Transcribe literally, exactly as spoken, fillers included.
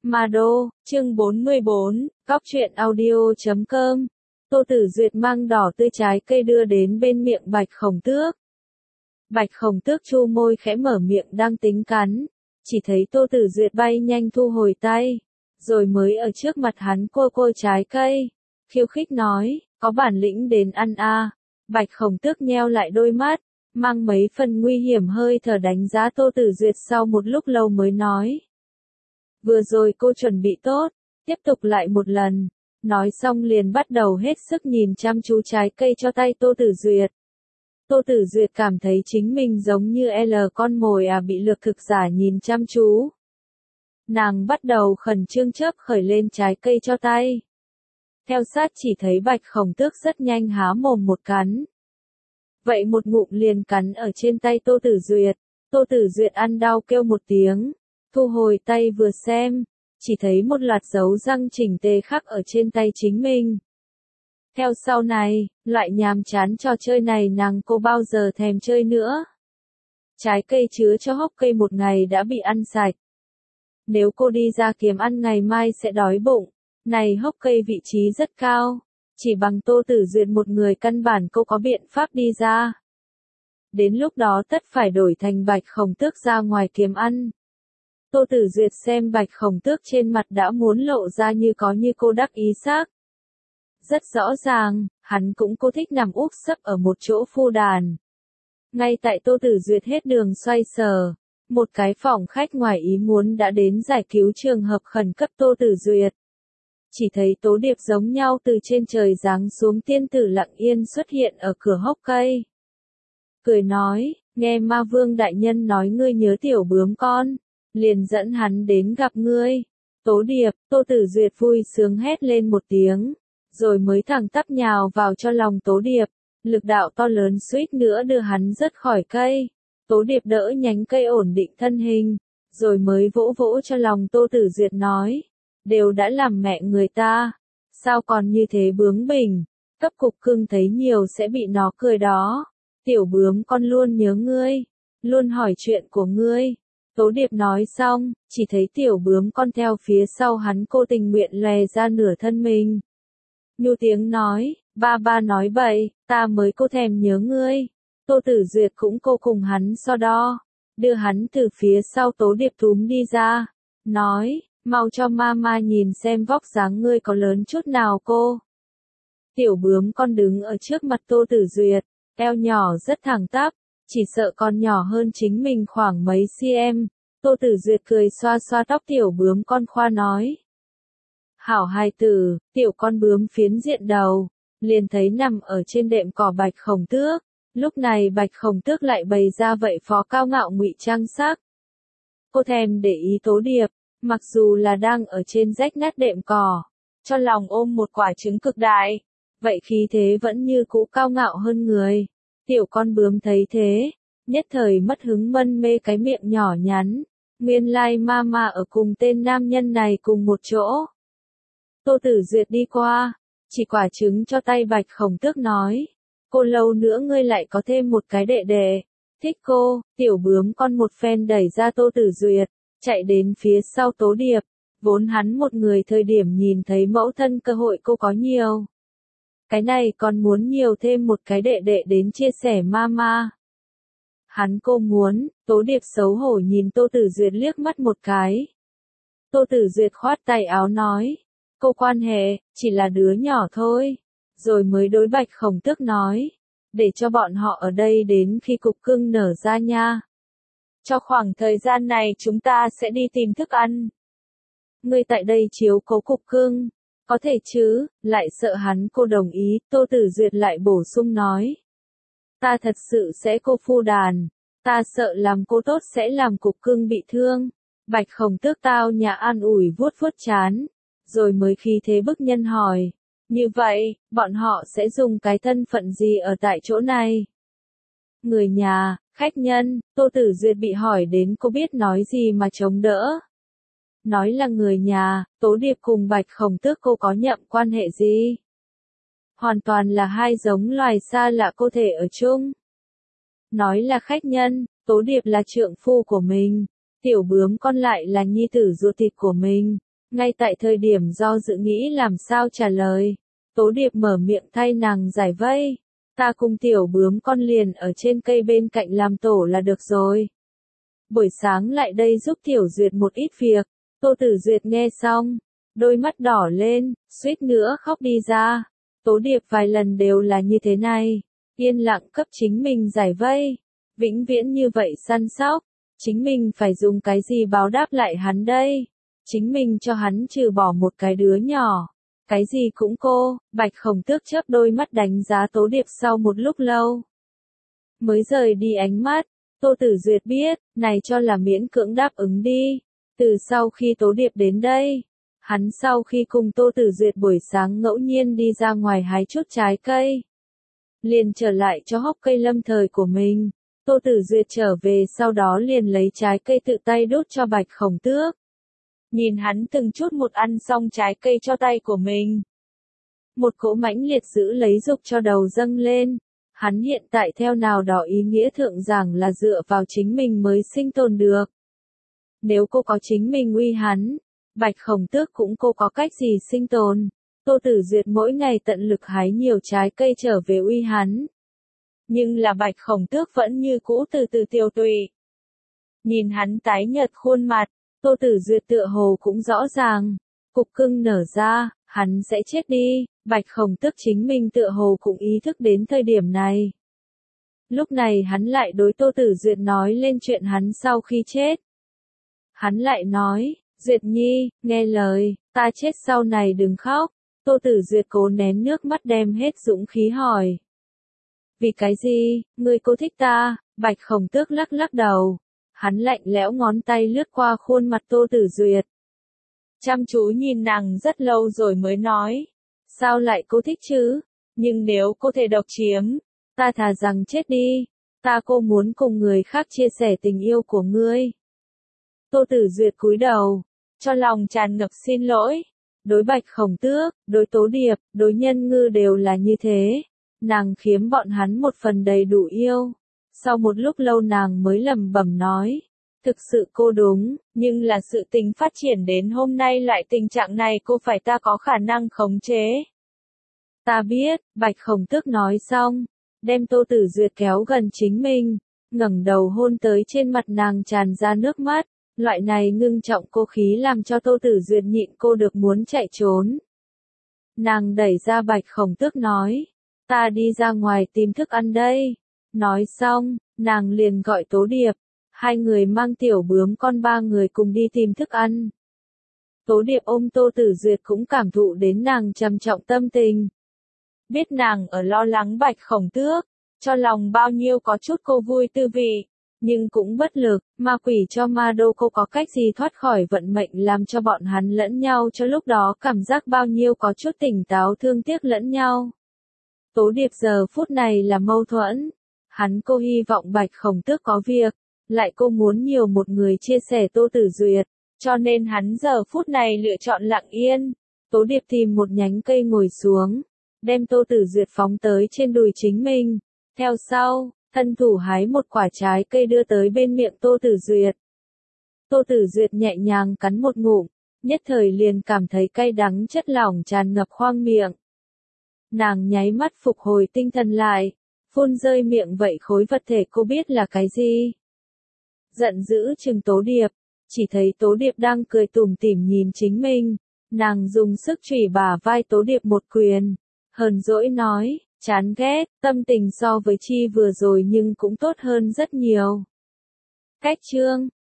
Ma Đô, chương bốn mươi bốn, cóc truyện audio chấm com. Tô Tử Duyệt mang đỏ tươi trái cây đưa đến bên miệng Bạch Khổng Tước. Bạch Khổng Tước chu môi khẽ mở miệng đang tính cắn, chỉ thấy Tô Tử Duyệt bay nhanh thu hồi tay, rồi mới ở trước mặt hắn cô cô trái cây, khiêu khích nói, có bản lĩnh đến ăn a. À. Bạch Khổng Tước nheo lại đôi mắt, mang mấy phần nguy hiểm hơi thở đánh giá Tô Tử Duyệt sau một lúc lâu mới nói. Vừa rồi cô chuẩn bị tốt, tiếp tục lại một lần, nói xong liền bắt đầu hết sức nhìn chăm chú trái cây cho tay Tô Tử Duyệt. Tô Tử Duyệt cảm thấy chính mình giống như L con mồi à bị lược thực giả nhìn chăm chú. Nàng bắt đầu khẩn trương chớp khởi lên trái cây cho tay. Theo sát chỉ thấy Bạch Khổng Tước rất nhanh há mồm một cắn. Vậy một ngụm liền cắn ở trên tay Tô Tử Duyệt, Tô Tử Duyệt ăn đau kêu một tiếng, thu hồi tay vừa xem, chỉ thấy một loạt dấu răng chỉnh tề khắc ở trên tay chính mình. Theo sau này, loại nhàm chán trò chơi này nàng cô bao giờ thèm chơi nữa. Trái cây chứa cho hốc cây một ngày đã bị ăn sạch. Nếu cô đi ra kiếm ăn ngày mai sẽ đói bụng, này hốc cây vị trí rất cao, chỉ bằng Tô Tử Duyệt một người căn bản cô có biện pháp đi ra. Đến lúc đó tất phải đổi thành Bạch Khổng Tước ra ngoài kiếm ăn. Tô Tử Duyệt xem Bạch Khổng Tước trên mặt đã muốn lộ ra như có như cô đắc ý xác. Rất rõ ràng, hắn cũng cô thích nằm úp sấp ở một chỗ phu đàn. Ngay tại Tô Tử Duyệt hết đường xoay sở, một cái phòng khách ngoài ý muốn đã đến giải cứu trường hợp khẩn cấp Tô Tử Duyệt. Chỉ thấy Tố Điệp giống nhau từ trên trời giáng xuống tiên tử lặng yên xuất hiện ở cửa hốc cây. Cười nói, nghe Ma Vương đại nhân nói ngươi nhớ tiểu bướm con, liền dẫn hắn đến gặp ngươi. Tố Điệp, Tô Tử Duyệt vui sướng hét lên một tiếng, rồi mới thẳng tắp nhào vào cho lòng Tố Điệp, lực đạo to lớn suýt nữa đưa hắn rớt khỏi cây. Tố Điệp đỡ nhánh cây ổn định thân hình, rồi mới vỗ vỗ cho lòng Tô Tử Duyệt nói, đều đã làm mẹ người ta, sao còn như thế bướng bỉnh, cấp cục cưng thấy nhiều sẽ bị nó cười đó. Tiểu bướm con luôn nhớ ngươi, luôn hỏi chuyện của ngươi. Tố Điệp nói xong, chỉ thấy tiểu bướm con theo phía sau hắn cô tình nguyện lòe ra nửa thân mình. Nhu tiếng nói, ba ba nói bậy, ta mới cô thèm nhớ ngươi. Tô Tử Duyệt cũng cô cùng hắn so đo, đưa hắn từ phía sau Tố Điệp túm đi ra, nói, mau cho mama nhìn xem vóc dáng ngươi có lớn chút nào cô. Tiểu bướm con đứng ở trước mặt Tô Tử Duyệt, eo nhỏ rất thẳng tắp, chỉ sợ còn nhỏ hơn chính mình khoảng mấy cm. Tô Tử Duyệt cười xoa xoa tóc tiểu bướm con khoa nói. Hảo hài tử, tiểu con bướm phiến diện đầu, liền thấy nằm ở trên đệm cỏ Bạch Khổng Tước. Lúc này Bạch Khổng Tước lại bày ra vậy phó cao ngạo ngụy trang sắc. Cô thèm để ý Tố Điệp, mặc dù là đang ở trên rách nát đệm cỏ, cho lòng ôm một quả trứng cực đại, vậy khí thế vẫn như cũ cao ngạo hơn người. Tiểu con bướm thấy thế, nhất thời mất hứng mân mê cái miệng nhỏ nhắn, nguyên lai mama ở cùng tên nam nhân này cùng một chỗ. Tô Tử Duyệt đi qua, chỉ quả trứng cho tay Bạch Khổng Tước nói, cô lâu nữa ngươi lại có thêm một cái đệ đệ, thích cô. Tiểu bướm con một phen đẩy ra Tô Tử Duyệt, chạy đến phía sau Tố Điệp, vốn hắn một người thời điểm nhìn thấy mẫu thân cơ hội cô có nhiều. Cái này còn muốn nhiều thêm một cái đệ đệ đến chia sẻ mama. Hắn cô muốn, Tố Điệp xấu hổ nhìn Tô Tử Duyệt liếc mắt một cái. Tô Tử Duyệt khoát tay áo nói, cô quan hệ, chỉ là đứa nhỏ thôi. Rồi mới đối Bạch Khổng Tước nói, để cho bọn họ ở đây đến khi cục cưng nở ra nha. Cho khoảng thời gian này chúng ta sẽ đi tìm thức ăn. Ngươi tại đây chiếu cố cục cưng, có thể chứ, lại sợ hắn cô đồng ý. Tô Tử Duyệt lại bổ sung nói, ta thật sự sẽ cô phu đàn, ta sợ làm cô tốt sẽ làm cục cưng bị thương. Bạch Khổng Tước tao nhà an ủi vuốt vuốt chán, rồi mới khí thế bức nhân hỏi, như vậy, bọn họ sẽ dùng cái thân phận gì ở tại chỗ này? Người nhà, khách nhân. Tô Tử Duyệt bị hỏi đến cô biết nói gì mà chống đỡ. Nói là người nhà, Tố Điệp cùng Bạch Khổng Tước cô có nhậm quan hệ gì? Hoàn toàn là hai giống loài xa lạ cô thể ở chung. Nói là khách nhân, Tố Điệp là trượng phu của mình, tiểu bướm con lại là nhi tử ruột thịt của mình. Ngay tại thời điểm do dự nghĩ làm sao trả lời, Tố Điệp mở miệng thay nàng giải vây. Ta cùng tiểu bướm con liền ở trên cây bên cạnh làm tổ là được rồi. Buổi sáng lại đây giúp Tiểu Duyệt một ít việc. Tô Tử Duyệt nghe xong, đôi mắt đỏ lên, suýt nữa khóc đi ra. Tố Điệp vài lần đều là như thế này, yên lặng cấp chính mình giải vây, vĩnh viễn như vậy săn sóc, chính mình phải dùng cái gì báo đáp lại hắn đây? Chính mình cho hắn trừ bỏ một cái đứa nhỏ, cái gì cũng cô. Bạch Khổng Tước chớp đôi mắt đánh giá Tố Điệp sau một lúc lâu, mới rời đi ánh mắt. Tô Tử Duyệt biết, này cho là miễn cưỡng đáp ứng đi. Từ sau khi Tố Điệp đến đây, hắn sau khi cùng Tô Tử Duyệt buổi sáng ngẫu nhiên đi ra ngoài hái chút trái cây, liền trở lại cho hốc cây lâm thời của mình. Tô Tử Duyệt trở về sau đó liền lấy trái cây tự tay đút cho Bạch Khổng Tước. Nhìn hắn từng chút một ăn xong trái cây cho tay của mình, một cỗ mãnh liệt giữ lấy dục cho đầu dâng lên. Hắn hiện tại theo nào đó ý nghĩa thượng rằng là dựa vào chính mình mới sinh tồn được. Nếu cô có chính mình uy hắn, Bạch Khổng Tước cũng cô có cách gì sinh tồn. Tô Tử Duyệt mỗi ngày tận lực hái nhiều trái cây trở về uy hắn. Nhưng là Bạch Khổng Tước vẫn như cũ từ từ tiêu tụy. Nhìn hắn tái nhợt khuôn mặt, Tô Tử Duyệt tựa hồ cũng rõ ràng, cục cưng nở ra, hắn sẽ chết đi. Bạch Khổng Tước chính mình tựa hồ cũng ý thức đến thời điểm này. Lúc này hắn lại đối Tô Tử Duyệt nói lên chuyện hắn sau khi chết. Hắn lại nói, Duyệt Nhi, nghe lời, ta chết sau này đừng khóc. Tô Tử Duyệt cố nén nước mắt đem hết dũng khí hỏi. Vì cái gì, ngươi cô thích ta? Bạch Khổng Tước lắc lắc đầu. Hắn lạnh lẽo ngón tay lướt qua khuôn mặt Tô Tử Duyệt. Chăm chú nhìn nàng rất lâu rồi mới nói. Sao lại cô thích chứ? Nhưng nếu cô thể độc chiếm, ta thà rằng chết đi. Ta cô muốn cùng người khác chia sẻ tình yêu của ngươi. Tô Tử Duyệt cúi đầu, cho lòng tràn ngập xin lỗi. Đối Bạch Khổng Tước, đối Tố Điệp, đối Nhân Ngư đều là như thế. Nàng khiếm bọn hắn một phần đầy đủ yêu. Sau một lúc lâu nàng mới lẩm bẩm nói. Thực sự cô đúng, nhưng là sự tình phát triển đến hôm nay lại tình trạng này cô phải ta có khả năng khống chế. Ta biết, Bạch Khổng Tước nói xong, đem Tô Tử Duyệt kéo gần chính mình, ngẩng đầu hôn tới trên mặt nàng tràn ra nước mắt. Loại này ngưng trọng cô khí làm cho Tô Tử Duyệt nhịn cô được muốn chạy trốn. Nàng đẩy ra Bạch Khổng Tước nói, ta đi ra ngoài tìm thức ăn đây. Nói xong, nàng liền gọi Tố Điệp. Hai người mang tiểu bướm con ba người cùng đi tìm thức ăn. Tố Điệp ôm Tô Tử Duyệt cũng cảm thụ đến nàng trầm trọng tâm tình. Biết nàng ở lo lắng Bạch Khổng Tước, cho lòng bao nhiêu có chút cô vui tư vị, nhưng cũng bất lực, ma quỷ cho ma đô cô có cách gì thoát khỏi vận mệnh làm cho bọn hắn lẫn nhau cho lúc đó cảm giác bao nhiêu có chút tỉnh táo thương tiếc lẫn nhau. Tố Điệp giờ phút này là mâu thuẫn, hắn cô hy vọng Bạch Khổng Tước có việc, lại cô muốn nhiều một người chia sẻ Tô Tử Duyệt, cho nên hắn giờ phút này lựa chọn lặng yên. Tố Điệp tìm một nhánh cây ngồi xuống, đem Tô Tử Duyệt phóng tới trên đùi chính mình, theo sau, thân thủ hái một quả trái cây đưa tới bên miệng Tô Tử Duyệt. Tô Tử Duyệt nhẹ nhàng cắn một ngụm, nhất thời liền cảm thấy cay đắng chất lỏng tràn ngập khoang miệng. Nàng nháy mắt phục hồi tinh thần lại, phun rơi miệng vậy khối vật thể cô biết là cái gì. Giận dữ trừng Tố Điệp, chỉ thấy Tố Điệp đang cười tủm tỉm nhìn chính mình, nàng dùng sức chủy bả vai Tố Điệp một quyền, hờn dỗi nói, chán ghét, tâm tình so với chi vừa rồi nhưng cũng tốt hơn rất nhiều. Cách chương